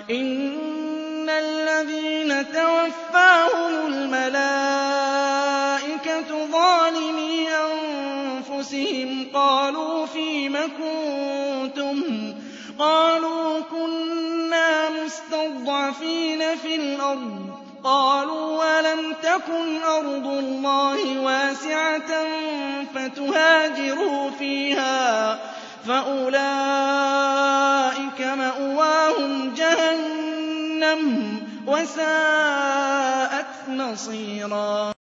إِنَّ الَّذِينَ تَوَفَّاهُمُ الْمَلَائِكَةُ ظَالِمِي أَنفُسِهِمْ قَالُوا فِيمَ كُنتُمْ ۖ قَالُوا كُنَّا مُسْتَضْعَفِينَ فِي الْأَرْضِ ۚ قَالُوا أَلَمْ تَكُنْ أَرْضُ اللَّهِ وَاسِعَةً فَتُهَاجِرُوا فِيهَا فَأُولَٰئِكَ مَأْوَاهُمْ جَهَنَّمُ ۖ وَسَاءَتْ مَصِيرًا